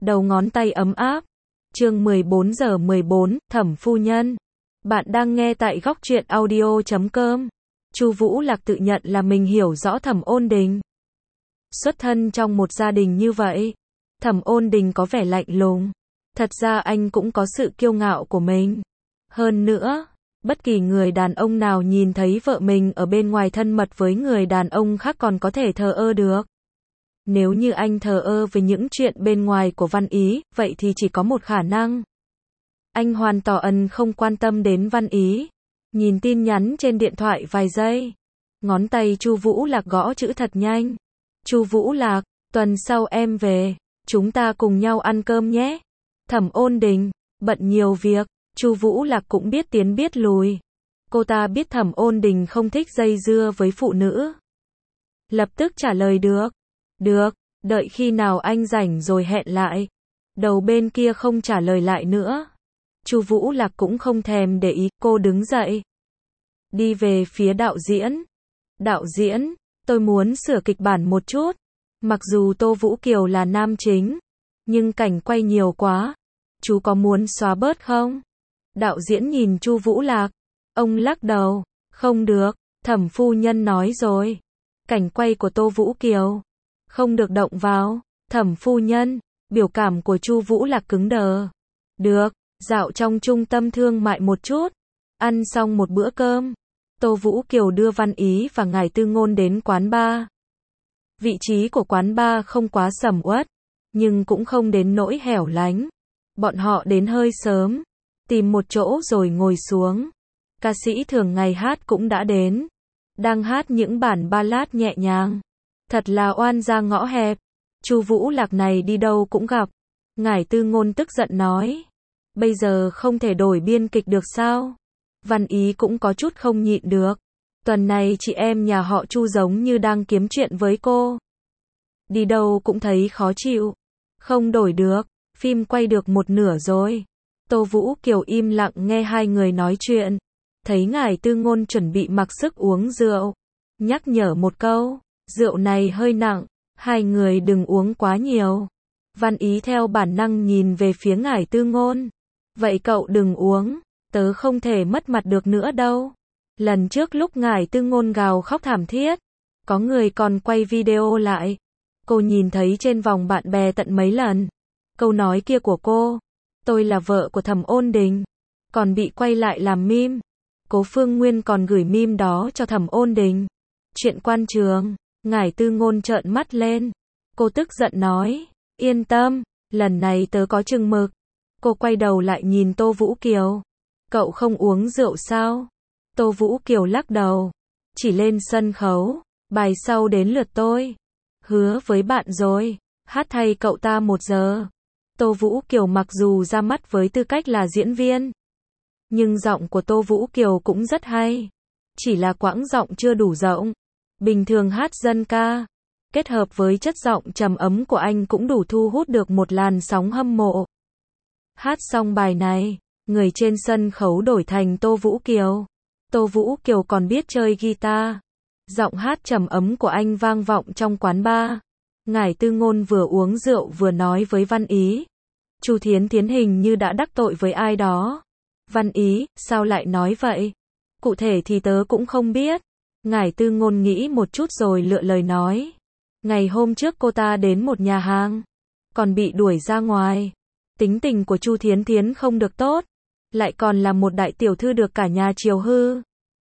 đầu ngón tay ấm áp. Chương 14 giờ 14, Thẩm phu nhân. Bạn đang nghe tại góc truyện audio.com. Chu Vũ Lạc tự nhận là mình hiểu rõ Thẩm Ôn Đình. Xuất thân trong một gia đình như vậy, Thẩm Ôn Đình có vẻ lạnh lùng. Thật ra anh cũng có sự kiêu ngạo của mình. Hơn nữa, bất kỳ người đàn ông nào nhìn thấy vợ mình ở bên ngoài thân mật với người đàn ông khác còn có thể thờ ơ được. Nếu như anh thờ ơ với những chuyện bên ngoài của Văn Ý, vậy thì chỉ có một khả năng. Anh hoàn toàn không quan tâm đến Văn Ý. Nhìn tin nhắn trên điện thoại vài giây. Ngón tay Chu Vũ Lạc gõ chữ thật nhanh. Chu Vũ Lạc, tuần sau em về, chúng ta cùng nhau ăn cơm nhé. Thẩm Ôn Đình, bận nhiều việc, Chu Vũ Lạc cũng biết tiến biết lùi. Cô ta biết Thẩm Ôn Đình không thích dây dưa với phụ nữ. Lập tức trả lời được. Được, đợi khi nào anh rảnh rồi hẹn lại. Đầu bên kia không trả lời lại nữa. Chu Vũ Lạc cũng không thèm để ý, cô đứng dậy. Đi về phía đạo diễn. Đạo diễn, tôi muốn sửa kịch bản một chút. Mặc dù Tô Vũ Kiều là nam chính, nhưng cảnh quay nhiều quá. Chú có muốn xóa bớt không? Đạo diễn nhìn Chu Vũ Lạc. Ông lắc đầu. Không được, Thẩm phu nhân nói rồi. Cảnh quay của Tô Vũ Kiều không được động vào. Thẩm phu nhân, biểu cảm của Chu Vũ Lạc cứng đờ. Được, dạo trong trung tâm thương mại một chút. Ăn xong một bữa cơm, Tô Vũ Kiều đưa Văn Ý và Ngải Tư Ngôn đến quán bar. Vị trí của quán bar không quá sầm uất, nhưng cũng không đến nỗi hẻo lánh. Bọn họ đến hơi sớm, tìm một chỗ rồi ngồi xuống. Ca sĩ thường ngày hát cũng đã đến, đang hát những bản ballad nhẹ nhàng. Thật là oan gia ngõ hẹp. Chu Vũ Lạc này đi đâu cũng gặp. Ngải Tư Ngôn tức giận nói. Bây giờ không thể đổi biên kịch được sao? Văn Ý cũng có chút không nhịn được. Tuần này chị em nhà họ Chu giống như đang kiếm chuyện với cô. Đi đâu cũng thấy khó chịu. Không đổi được, phim quay được một nửa rồi. Tô Vũ Kiều im lặng nghe hai người nói chuyện. Thấy Ngải Tư Ngôn chuẩn bị mặc sức uống rượu, nhắc nhở một câu. Rượu này hơi nặng, hai người đừng uống quá nhiều. Văn Ý theo bản năng nhìn về phía Ngải Tư Ngôn. Vậy cậu đừng uống, tớ không thể mất mặt được nữa đâu. Lần trước lúc Ngải Tư Ngôn gào khóc thảm thiết, có người còn quay video lại. Cô nhìn thấy trên vòng bạn bè tận mấy lần. Câu nói kia của cô, tôi là vợ của Thẩm Ôn Đình, còn bị quay lại làm meme. Cố Phương Nguyên còn gửi meme đó cho Thẩm Ôn Đình. Chuyện quan trường. Ngải Tư Ngôn trợn mắt lên. Cô tức giận nói, yên tâm, lần này tớ có chừng mực. Cô quay đầu lại nhìn Tô Vũ Kiều. Cậu không uống rượu sao? Tô Vũ Kiều lắc đầu. Chỉ lên sân khấu, bài sau đến lượt tôi. Hứa với bạn rồi, hát thay cậu ta 1 giờ. Tô Vũ Kiều mặc dù ra mắt với tư cách là diễn viên, nhưng giọng của Tô Vũ Kiều cũng rất hay. Chỉ là quãng giọng chưa đủ rộng. Bình thường hát dân ca, kết hợp với chất giọng trầm ấm của anh cũng đủ thu hút được một làn sóng hâm mộ. Hát xong bài này, người trên sân khấu đổi thành Tô Vũ Kiều. Tô Vũ Kiều còn biết chơi guitar. Giọng hát trầm ấm của anh vang vọng trong quán bar. Ngải Tư Ngôn vừa uống rượu vừa nói với Văn Ý. Chu Thiến Thiến hình như đã đắc tội với ai đó. Văn Ý, sao lại nói vậy? Cụ thể thì tớ cũng không biết. Ngải Tư Ngôn nghĩ một chút rồi lựa lời nói. Ngày hôm trước cô ta đến một nhà hàng, còn bị đuổi ra ngoài. Tính tình của Chu Thiến Thiến không được tốt, lại còn là một đại tiểu thư được cả nhà chiều hư.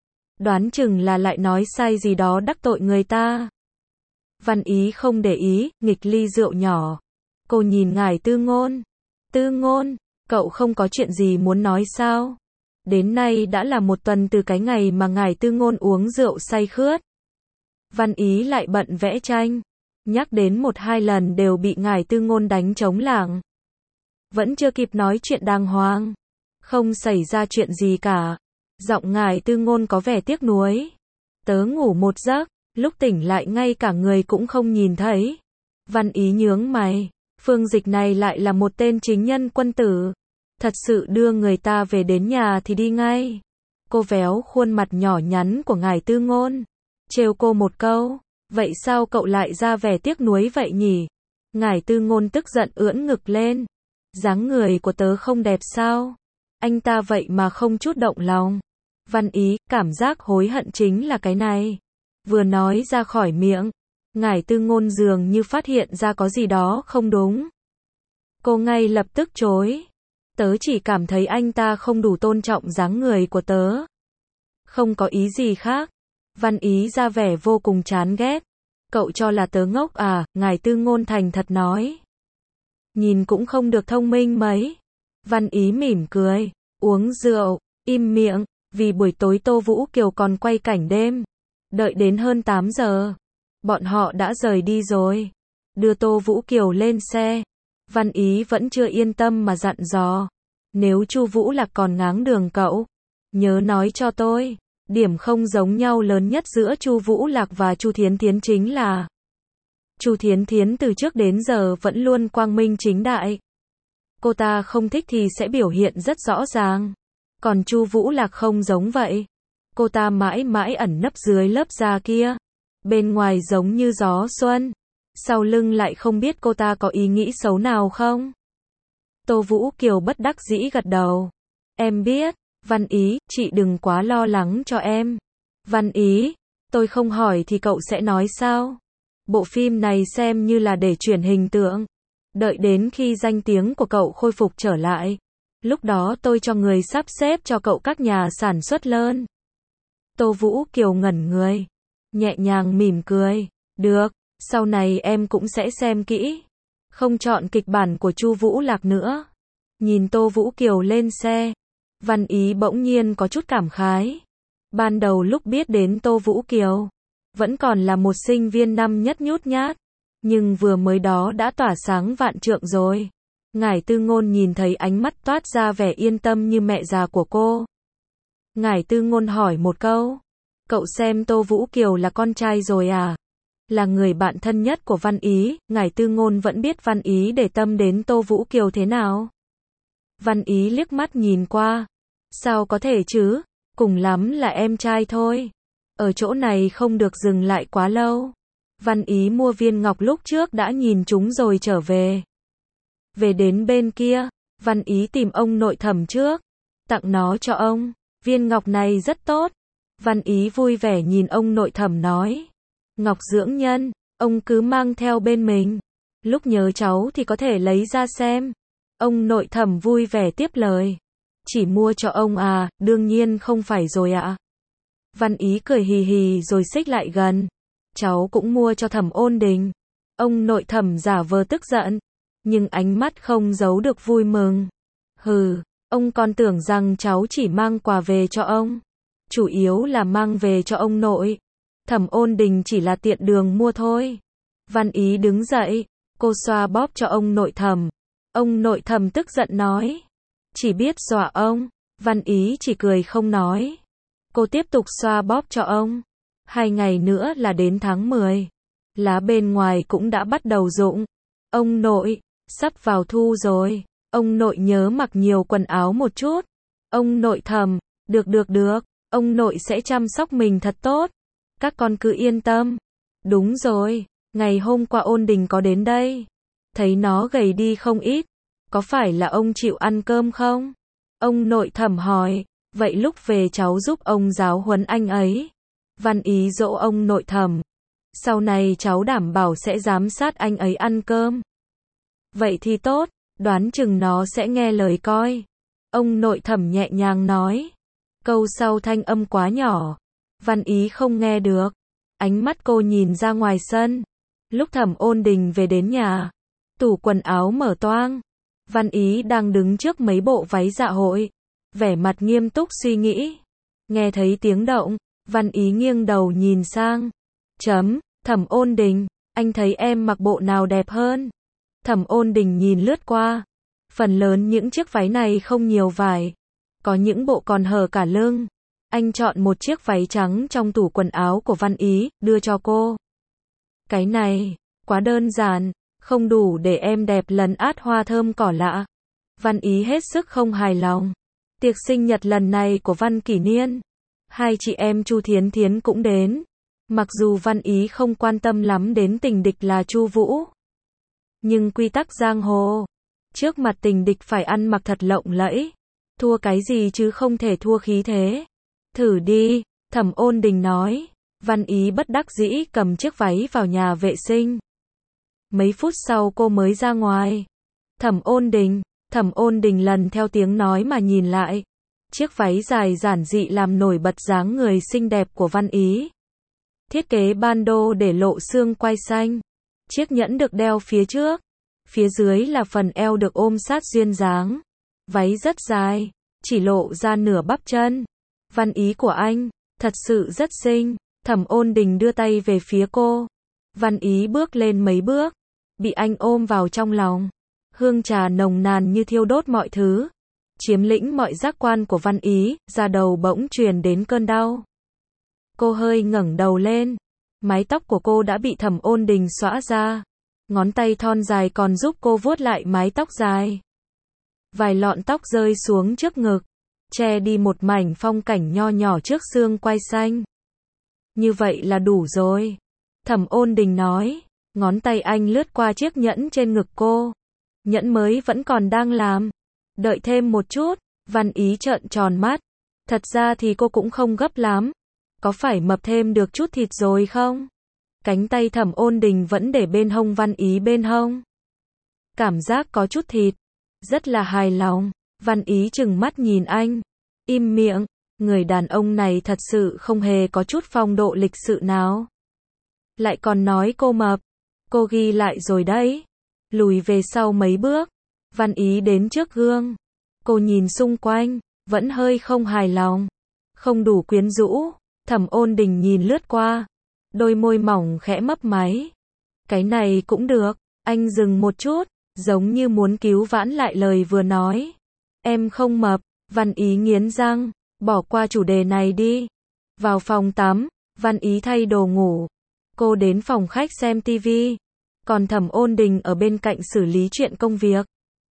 Đoán chừng là lại nói sai gì đó đắc tội người ta. Văn Ý không để ý, nghịch ly rượu nhỏ. Cô nhìn Ngải Tư Ngôn. Tư Ngôn, cậu không có chuyện gì muốn nói sao? Đến nay đã là 1 tuần từ cái ngày mà Ngải Tư Ngôn uống rượu say khướt. Văn Ý lại bận vẽ tranh. Nhắc đến 1-2 lần đều bị Ngải Tư Ngôn đánh trống lảng. Vẫn chưa kịp nói chuyện đàng hoàng. Không xảy ra chuyện gì cả. Giọng Ngải Tư Ngôn có vẻ tiếc nuối. Tớ ngủ một giấc, lúc tỉnh lại ngay cả người cũng không nhìn thấy. Văn Ý nhướng mày. Phương Dịch này lại là một tên chính nhân quân tử. Thật sự đưa người ta về đến nhà thì đi ngay. Cô véo khuôn mặt nhỏ nhắn của Ngải Tư Ngôn. Trêu cô một câu. Vậy sao cậu lại ra vẻ tiếc nuối vậy nhỉ? Ngải Tư Ngôn tức giận ưỡn ngực lên. Dáng người của tớ không đẹp sao? Anh ta vậy mà không chút động lòng. Văn Ý, cảm giác hối hận chính là cái này. Vừa nói ra khỏi miệng, Ngải Tư Ngôn dường như phát hiện ra có gì đó không đúng. Cô ngay lập tức chối. Tớ chỉ cảm thấy anh ta không đủ tôn trọng dáng người của tớ. Không có ý gì khác. Văn Ý ra vẻ vô cùng chán ghét. Cậu cho là tớ ngốc à? Ngải Tư Ngôn thành thật nói. Nhìn cũng không được thông minh mấy. Văn Ý mỉm cười. Uống rượu, im miệng. Vì buổi tối Tô Vũ Kiều còn quay cảnh đêm. Đợi đến hơn 8 giờ. Bọn họ đã rời đi rồi. Đưa Tô Vũ Kiều lên xe. Văn Ý vẫn chưa yên tâm mà dặn dò. Nếu Chu Vũ Lạc còn ngáng đường cậu, nhớ nói cho tôi. Điểm không giống nhau lớn nhất giữa Chu Vũ Lạc và Chu Thiến Thiến chính là Chu Thiến Thiến từ trước đến giờ vẫn luôn quang minh chính đại. Cô ta không thích thì sẽ biểu hiện rất rõ ràng. Còn Chu Vũ Lạc không giống vậy. Cô ta mãi mãi ẩn nấp dưới lớp da kia. Bên ngoài giống như gió xuân. Sau lưng lại không biết cô ta có ý nghĩ xấu nào không? Tô Vũ Kiều bất đắc dĩ gật đầu. Em biết, Văn Ý, chị đừng quá lo lắng cho em. Văn Ý, tôi không hỏi thì cậu sẽ nói sao? Bộ phim này xem như là để chuyển hình tượng. Đợi đến khi danh tiếng của cậu khôi phục trở lại. Lúc đó tôi cho người sắp xếp cho cậu các nhà sản xuất lớn. Tô Vũ Kiều ngẩn người. Nhẹ nhàng mỉm cười. Được, sau này em cũng sẽ xem kỹ. Không chọn kịch bản của Chu Vũ Lạc nữa. Nhìn Tô Vũ Kiều lên xe. Văn Ý bỗng nhiên có chút cảm khái. Ban đầu lúc biết đến Tô Vũ Kiều, vẫn còn là một sinh viên năm nhất nhút nhát. Nhưng vừa mới đó đã tỏa sáng vạn trượng rồi. Ngải Tư Ngôn nhìn thấy ánh mắt toát ra vẻ yên tâm như mẹ già của cô. Ngải Tư Ngôn hỏi một câu. Cậu xem Tô Vũ Kiều là con trai rồi à? Là người bạn thân nhất của Văn Ý, Ngải Tư Ngôn vẫn biết Văn Ý để tâm đến Tô Vũ Kiều thế nào. Văn Ý liếc mắt nhìn qua. Sao có thể chứ? Cùng lắm là em trai thôi. Ở chỗ này không được dừng lại quá lâu. Văn Ý mua viên ngọc lúc trước đã nhìn chúng rồi trở về. Về đến bên kia, Văn Ý tìm ông nội Thẩm trước. Tặng nó cho ông. Viên ngọc này rất tốt. Văn Ý vui vẻ nhìn ông nội Thẩm nói. Ngọc dưỡng nhân, ông cứ mang theo bên mình. Lúc nhớ cháu thì có thể lấy ra xem. Ông nội Thẩm vui vẻ tiếp lời. Chỉ mua cho ông à? Đương nhiên không phải rồi ạ. Văn Ý cười hì hì rồi xích lại gần. Cháu cũng mua cho Thẩm Ôn Đình. Ông nội Thẩm giả vờ tức giận, nhưng ánh mắt không giấu được vui mừng. Hừ, ông còn tưởng rằng cháu chỉ mang quà về cho ông. Chủ yếu là mang về cho ông nội. Thẩm Ôn Đình chỉ là tiện đường mua thôi. Văn Ý đứng dậy, cô xoa bóp cho ông nội Thẩm. Ông nội Thẩm tức giận nói. Chỉ biết dọa ông. Văn Ý chỉ cười không nói. Cô tiếp tục xoa bóp cho ông. 2 ngày nữa là đến tháng 10. Lá bên ngoài cũng đã bắt đầu rụng. Ông nội, sắp vào thu rồi. Ông nội nhớ mặc nhiều quần áo một chút. Ông nội Thẩm, được. Ông nội sẽ chăm sóc mình thật tốt. Các con cứ yên tâm. Đúng rồi, ngày hôm qua Ôn Đình có đến đây. Thấy nó gầy đi không ít. Có phải là ông chịu ăn cơm không? Ông nội Thẩm hỏi. Vậy lúc về cháu giúp ông giáo huấn anh ấy. Văn Ý dỗ ông nội Thẩm. Sau này cháu đảm bảo sẽ giám sát anh ấy ăn cơm. Vậy thì tốt, đoán chừng nó sẽ nghe lời coi. Ông nội Thẩm nhẹ nhàng nói. Câu sau thanh âm quá nhỏ. Văn Ý không nghe được. Ánh mắt cô nhìn ra ngoài sân. Lúc Thẩm Ôn Đình về đến nhà, tủ quần áo mở toang. Văn Ý đang đứng trước mấy bộ váy dạ hội. Vẻ mặt nghiêm túc suy nghĩ. Nghe thấy tiếng động, Văn Ý nghiêng đầu nhìn sang. Thẩm Ôn Đình, anh thấy em mặc bộ nào đẹp hơn? Thẩm Ôn Đình nhìn lướt qua. Phần lớn những chiếc váy này không nhiều vải. Có những bộ còn hở cả lưng. Anh chọn một chiếc váy trắng trong tủ quần áo của Văn Ý, đưa cho cô. Cái này, quá đơn giản, không đủ để em đẹp lấn át hoa thơm cỏ lạ. Văn Ý hết sức không hài lòng. Tiệc sinh nhật lần này của Văn Kỷ Niên, 2 chị em Chu Thiến Thiến cũng đến. Mặc dù Văn Ý không quan tâm lắm đến tình địch là Chu Vũ Nhưng quy tắc giang hồ, trước mặt tình địch phải ăn mặc thật lộng lẫy. Thua cái gì chứ không thể thua khí thế. Thử đi, Thẩm Ôn Đình nói. Văn Ý bất đắc dĩ cầm chiếc váy vào nhà vệ sinh. Mấy phút sau cô mới ra ngoài. Thẩm Ôn Đình lần theo tiếng nói mà nhìn lại. Chiếc váy dài giản dị làm nổi bật dáng người xinh đẹp của Văn Ý. Thiết kế bandeau để lộ xương quai xanh. Chiếc nhẫn được đeo phía trước. Phía dưới là phần eo được ôm sát duyên dáng. Váy rất dài, chỉ lộ ra nửa bắp chân. Văn Ý của anh, thật sự rất xinh. Thẩm Ôn Đình đưa tay về phía cô. Văn Ý bước lên mấy bước, bị anh ôm vào trong lòng. Hương trà nồng nàn như thiêu đốt mọi thứ, chiếm lĩnh mọi giác quan của Văn Ý, da đầu bỗng truyền đến cơn đau. Cô hơi ngẩng đầu lên, mái tóc của cô đã bị Thẩm Ôn Đình xõa ra. Ngón tay thon dài còn giúp cô vuốt lại mái tóc dài. Vài lọn tóc rơi xuống trước ngực, che đi một mảnh phong cảnh nho nhỏ trước xương quai xanh. Như vậy là đủ rồi. Thẩm Ôn Đình nói. Ngón tay anh lướt qua chiếc nhẫn trên ngực cô. Nhẫn mới vẫn còn đang làm. Đợi thêm một chút. Văn Ý trợn tròn mắt. Thật ra thì cô cũng không gấp lắm. Có phải mập thêm được chút thịt rồi không? Cánh tay Thẩm Ôn Đình vẫn để bên hông Văn Ý bên hông. Cảm giác có chút thịt. Rất là hài lòng. Văn Ý trừng mắt nhìn anh. Im miệng. Người đàn ông này thật sự không hề có chút phong độ lịch sự nào. Lại còn nói cô mập. Cô ghi lại rồi đấy. Lùi về sau mấy bước. Văn Ý đến trước gương. Cô nhìn xung quanh. Vẫn hơi không hài lòng. Không đủ quyến rũ. Thẩm Ôn Đình nhìn lướt qua. Đôi môi mỏng khẽ mấp máy. Cái này cũng được. Anh dừng một chút. Giống như muốn cứu vãn lại lời vừa nói. Em không mập. Văn Ý nghiến răng. Bỏ qua chủ đề này đi. Vào phòng tắm, Văn Ý thay đồ ngủ. Cô đến phòng khách xem tivi. Còn Thẩm Ôn Đình ở bên cạnh xử lý chuyện công việc.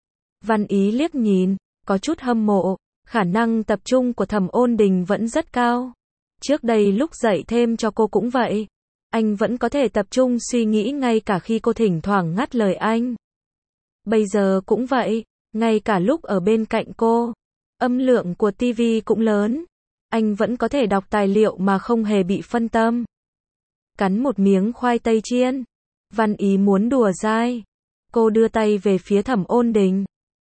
Văn Ý liếc nhìn, có chút hâm mộ. Khả năng tập trung của Thẩm Ôn Đình vẫn rất cao. Trước đây lúc dạy thêm cho cô cũng vậy. Anh vẫn có thể tập trung suy nghĩ ngay cả khi cô thỉnh thoảng ngắt lời anh. Bây giờ cũng vậy, ngay cả lúc ở bên cạnh cô. Âm lượng của TV cũng lớn. Anh vẫn có thể đọc tài liệu mà không hề bị phân tâm. Cắn một miếng khoai tây chiên. Văn Ý muốn đùa dai. Cô đưa tay về phía Thẩm Ôn Đình.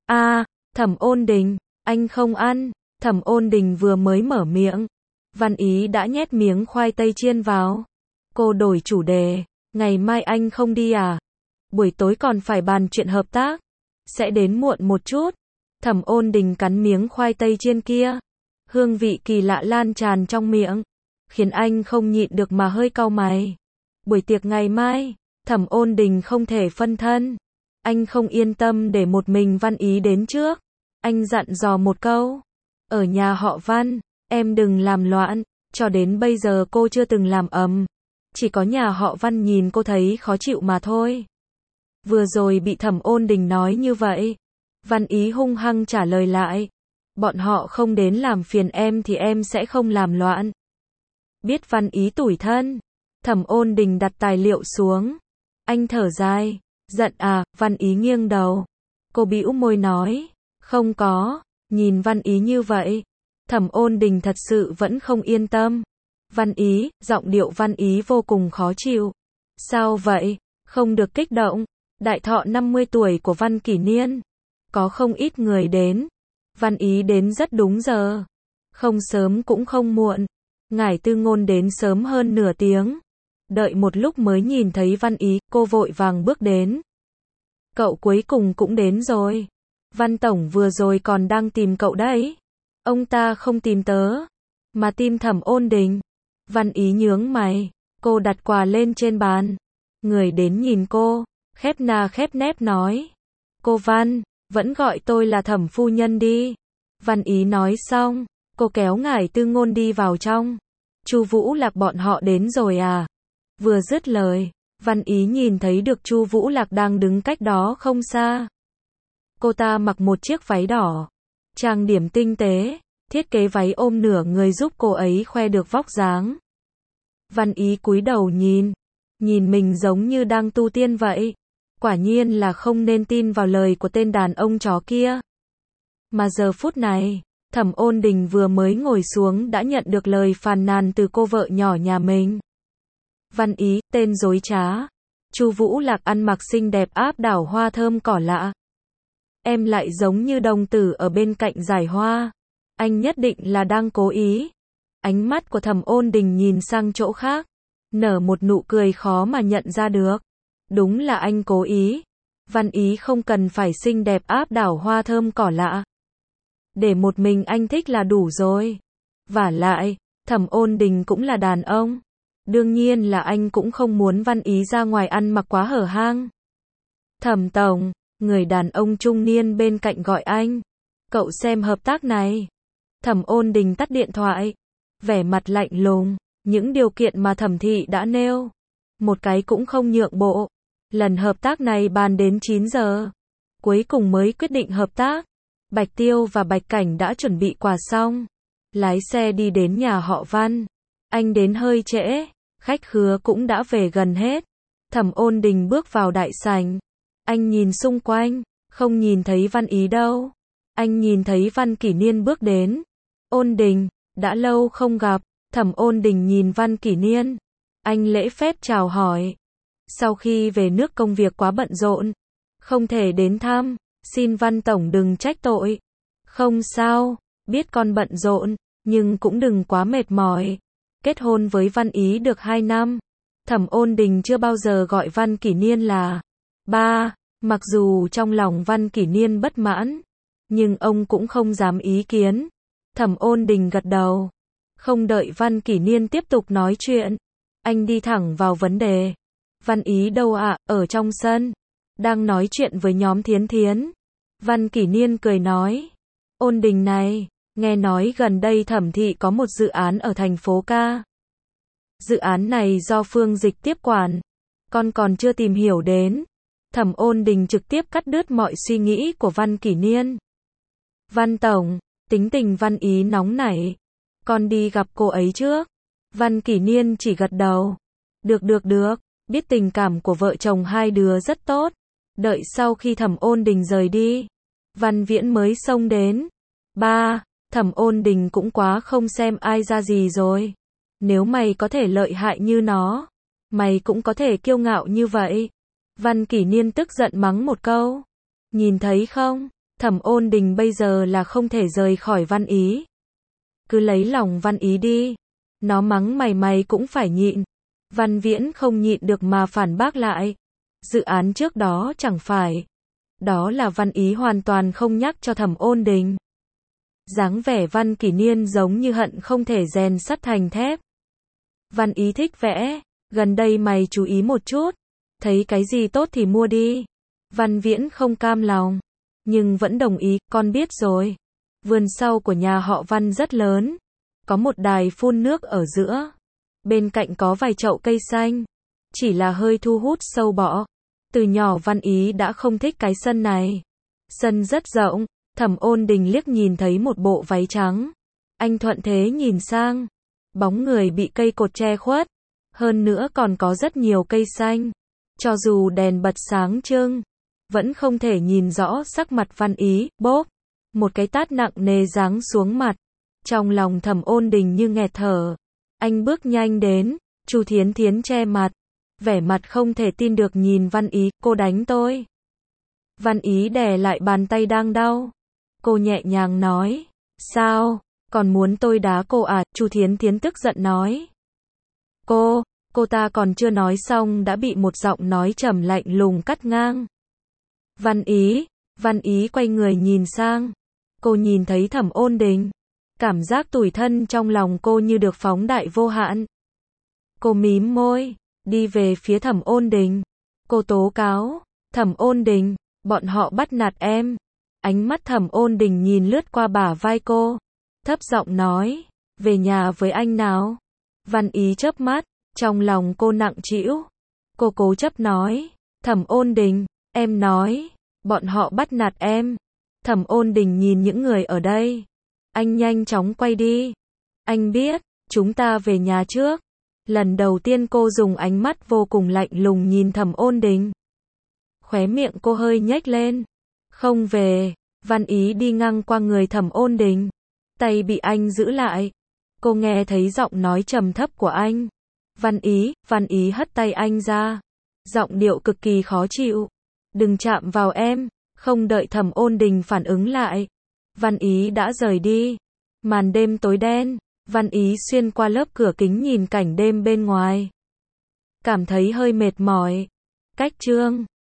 Thẩm Ôn Đình, anh không ăn. Thẩm Ôn Đình vừa mới mở miệng. Văn Ý đã nhét miếng khoai tây chiên vào. Cô đổi chủ đề. Ngày mai anh không đi à? Buổi tối còn phải bàn chuyện hợp tác. Sẽ đến muộn một chút. Thẩm Ôn Đình cắn miếng khoai tây chiên kia. Hương vị kỳ lạ lan tràn trong miệng. Khiến anh không nhịn được mà hơi cau mày. Buổi tiệc ngày mai, Thẩm Ôn Đình không thể phân thân. Anh không yên tâm để một mình Văn Ý đến trước. Anh dặn dò một câu. Ở nhà họ Văn, em đừng làm loạn. Cho đến bây giờ cô chưa từng làm ầm. Chỉ có nhà họ Văn nhìn cô thấy khó chịu mà thôi. Vừa rồi bị Thẩm Ôn Đình nói như vậy. Văn Ý hung hăng trả lời lại. Bọn họ không đến làm phiền em thì em sẽ không làm loạn. Biết Văn Ý tủi thân. Thẩm Ôn Đình đặt tài liệu xuống. Anh thở dài. Giận à? Văn Ý nghiêng đầu. Cô bĩu môi nói. Không có. Nhìn Văn Ý như vậy. Thẩm Ôn Đình thật sự vẫn không yên tâm. Văn Ý, giọng điệu Văn Ý vô cùng khó chịu. Sao vậy? Không được kích động. Đại thọ 50 tuổi của Văn Kỷ Niên. Có không ít người đến. Văn Ý đến rất đúng giờ. Không sớm cũng không muộn. Ngải Tư Ngôn đến sớm hơn nửa tiếng. Đợi một lúc mới nhìn thấy Văn Ý, cô vội vàng bước đến. Cậu cuối cùng cũng đến rồi. Văn Tổng vừa rồi còn đang tìm cậu đấy. Ông ta không tìm tớ, mà tìm Thẩm Ôn Đình. Văn Ý nhướng mày. Cô đặt quà lên trên bàn. Người đến nhìn cô, khép nà khép nép nói. Cô Văn, vẫn gọi tôi là Thẩm phu nhân đi. Văn Ý nói xong, cô kéo Ngải Tư Ngôn đi vào trong. Chu Vũ Lạc bọn họ đến rồi à? Vừa dứt lời, Văn Ý nhìn thấy được Chu Vũ Lạc đang đứng cách đó không xa. Cô ta mặc một chiếc váy đỏ, trang điểm tinh tế, thiết kế váy ôm nửa người giúp cô ấy khoe được vóc dáng. Văn Ý cúi đầu nhìn mình giống như đang tu tiên vậy. Quả nhiên là không nên tin vào lời của tên đàn ông chó kia. Mà giờ phút này, Thẩm Ôn Đình vừa mới ngồi xuống đã nhận được lời phàn nàn từ cô vợ nhỏ nhà mình. Văn Ý, tên dối trá. Chu Vũ Lạc ăn mặc xinh đẹp áp đảo hoa thơm cỏ lạ. Em lại giống như đồng tử ở bên cạnh giải hoa. Anh nhất định là đang cố ý. Ánh mắt của Thẩm Ôn Đình nhìn sang chỗ khác, nở một nụ cười khó mà nhận ra được. Đúng là anh cố ý. Văn Ý không cần phải xinh đẹp áp đảo hoa thơm cỏ lạ. Để một mình anh thích là đủ rồi. Vả lại, Thẩm Ôn Đình cũng là đàn ông. Đương nhiên là anh cũng không muốn Văn Ý ra ngoài ăn mặc quá hở hang. Thẩm tổng, người đàn ông trung niên bên cạnh gọi anh. Cậu xem hợp tác này. Thẩm Ôn Đình tắt điện thoại. Vẻ mặt lạnh lùng. Những điều kiện mà Thẩm thị đã nêu, một cái cũng không nhượng bộ. Lần hợp tác này bàn đến 9 giờ. Cuối cùng mới quyết định hợp tác. Bạch Tiêu và Bạch Cảnh đã chuẩn bị quà xong. Lái xe đi đến nhà họ Văn. Anh đến hơi trễ. Khách khứa cũng đã về gần hết. Thẩm Ôn Đình bước vào đại sảnh. Anh nhìn xung quanh. Không nhìn thấy Văn Ý đâu. Anh nhìn thấy Văn Kỷ Niên bước đến. Ôn Đình, đã lâu không gặp. Thẩm Ôn Đình nhìn Văn Kỷ Niên. Anh lễ phép chào hỏi. Sau khi về nước công việc quá bận rộn, không thể đến thăm, xin Văn tổng đừng trách tội. Không sao, biết con bận rộn, nhưng cũng đừng quá mệt mỏi. Kết hôn với Văn Ý được 2 năm, Thẩm Ôn Đình chưa bao giờ gọi Văn Kỷ Niên là ba, mặc dù trong lòng Văn Kỷ Niên bất mãn, nhưng ông cũng không dám ý kiến. Thẩm Ôn Đình gật đầu. Không đợi Văn Kỷ Niên tiếp tục nói chuyện, anh đi thẳng vào vấn đề. Văn Ý đâu ạ? Ở trong sân, đang nói chuyện với nhóm Thiến Thiến. Văn Kỷ Niên cười nói, Ôn Đình này, nghe nói gần đây Thẩm thị có một dự án ở thành phố ca. Dự án này do Phương Dịch tiếp quản, con còn chưa tìm hiểu đến. Thẩm Ôn Đình trực tiếp cắt đứt mọi suy nghĩ của Văn Kỷ Niên. Văn tổng, tính tình Văn Ý nóng nảy, con đi gặp cô ấy trước. Văn Kỷ Niên chỉ gật đầu. Được, biết tình cảm của vợ chồng hai đứa rất tốt. Đợi sau khi Thẩm Ôn Đình rời đi, Văn Viễn mới xông đến. Ba, Thẩm Ôn Đình cũng quá không xem ai ra gì rồi. Nếu mày có thể lợi hại như nó, mày cũng có thể kiêu ngạo như vậy. Văn Kỷ Niên tức giận mắng một câu. Nhìn thấy không, Thẩm Ôn Đình bây giờ là không thể rời khỏi Văn Ý. Cứ lấy lòng Văn Ý đi. Nó mắng mày cũng phải nhịn. Văn Viễn không nhịn được mà phản bác lại. Dự án trước đó chẳng phải. Đó là Văn Ý hoàn toàn không nhắc cho Thẩm Ôn Đình. Dáng vẻ Văn Kỷ Niên giống như hận không thể rèn sắt thành thép. Văn Ý thích vẽ. Gần đây mày chú ý một chút. Thấy cái gì tốt thì mua đi. Văn Viễn không cam lòng, nhưng vẫn đồng ý. Con biết rồi. Vườn sau của nhà họ Văn rất lớn. Có một đài phun nước ở giữa. Bên cạnh có vài chậu cây xanh. Chỉ là hơi thu hút sâu bọ. Từ nhỏ Văn Ý đã không thích cái sân này. Sân rất rộng. Thẩm Ôn Đình liếc nhìn thấy một bộ váy trắng. Anh thuận thế nhìn sang. Bóng người bị cây cột che khuất. Hơn nữa còn có rất nhiều cây xanh. Cho dù đèn bật sáng trưng, vẫn không thể nhìn rõ sắc mặt Văn Ý. Bốp, một cái tát nặng nề giáng xuống mặt. Trong lòng Thẩm Ôn Đình như nghẹt thở. Anh bước nhanh đến. Chu Thiến Thiến che mặt, vẻ mặt không thể tin được nhìn Văn Ý. Cô đánh tôi. Văn Ý đè lại bàn tay đang đau. Cô nhẹ nhàng nói. Sao, còn muốn tôi đá cô à? Chu Thiến Thiến tức giận nói. Cô ta còn chưa nói xong đã bị một giọng nói trầm lạnh lùng cắt ngang. Văn Ý quay người nhìn sang. Cô nhìn thấy Thẩm Ôn Đình. Cảm giác tủi thân trong lòng cô như được phóng đại vô hạn. Cô mím môi, đi về phía Thẩm Ôn Đình. Cô tố cáo. Thẩm Ôn Đình, bọn họ bắt nạt em. Ánh mắt Thẩm Ôn Đình nhìn lướt qua bả vai cô. Thấp giọng nói. Về nhà với anh nào. Văn Ý chớp mắt. Trong lòng cô nặng trĩu. Cô cố chấp nói. Thẩm Ôn Đình, em nói. Bọn họ bắt nạt em. Thẩm Ôn Đình nhìn những người ở đây. Anh nhanh chóng quay đi. Anh biết, chúng ta về nhà trước. Lần đầu tiên cô dùng ánh mắt vô cùng lạnh lùng nhìn Thẩm Ôn Đình. Khóe miệng cô hơi nhếch lên. Không về. Văn Ý đi ngang qua người Thẩm Ôn Đình. Tay bị anh giữ lại. Cô nghe thấy giọng nói trầm thấp của anh. Văn Ý hất tay anh ra. Giọng điệu cực kỳ khó chịu. Đừng chạm vào em. Không đợi Thẩm Ôn Đình phản ứng lại. Văn Ý đã rời đi. Màn đêm tối đen. Văn Ý xuyên qua lớp cửa kính nhìn cảnh đêm bên ngoài. Cảm thấy hơi mệt mỏi. Cách chương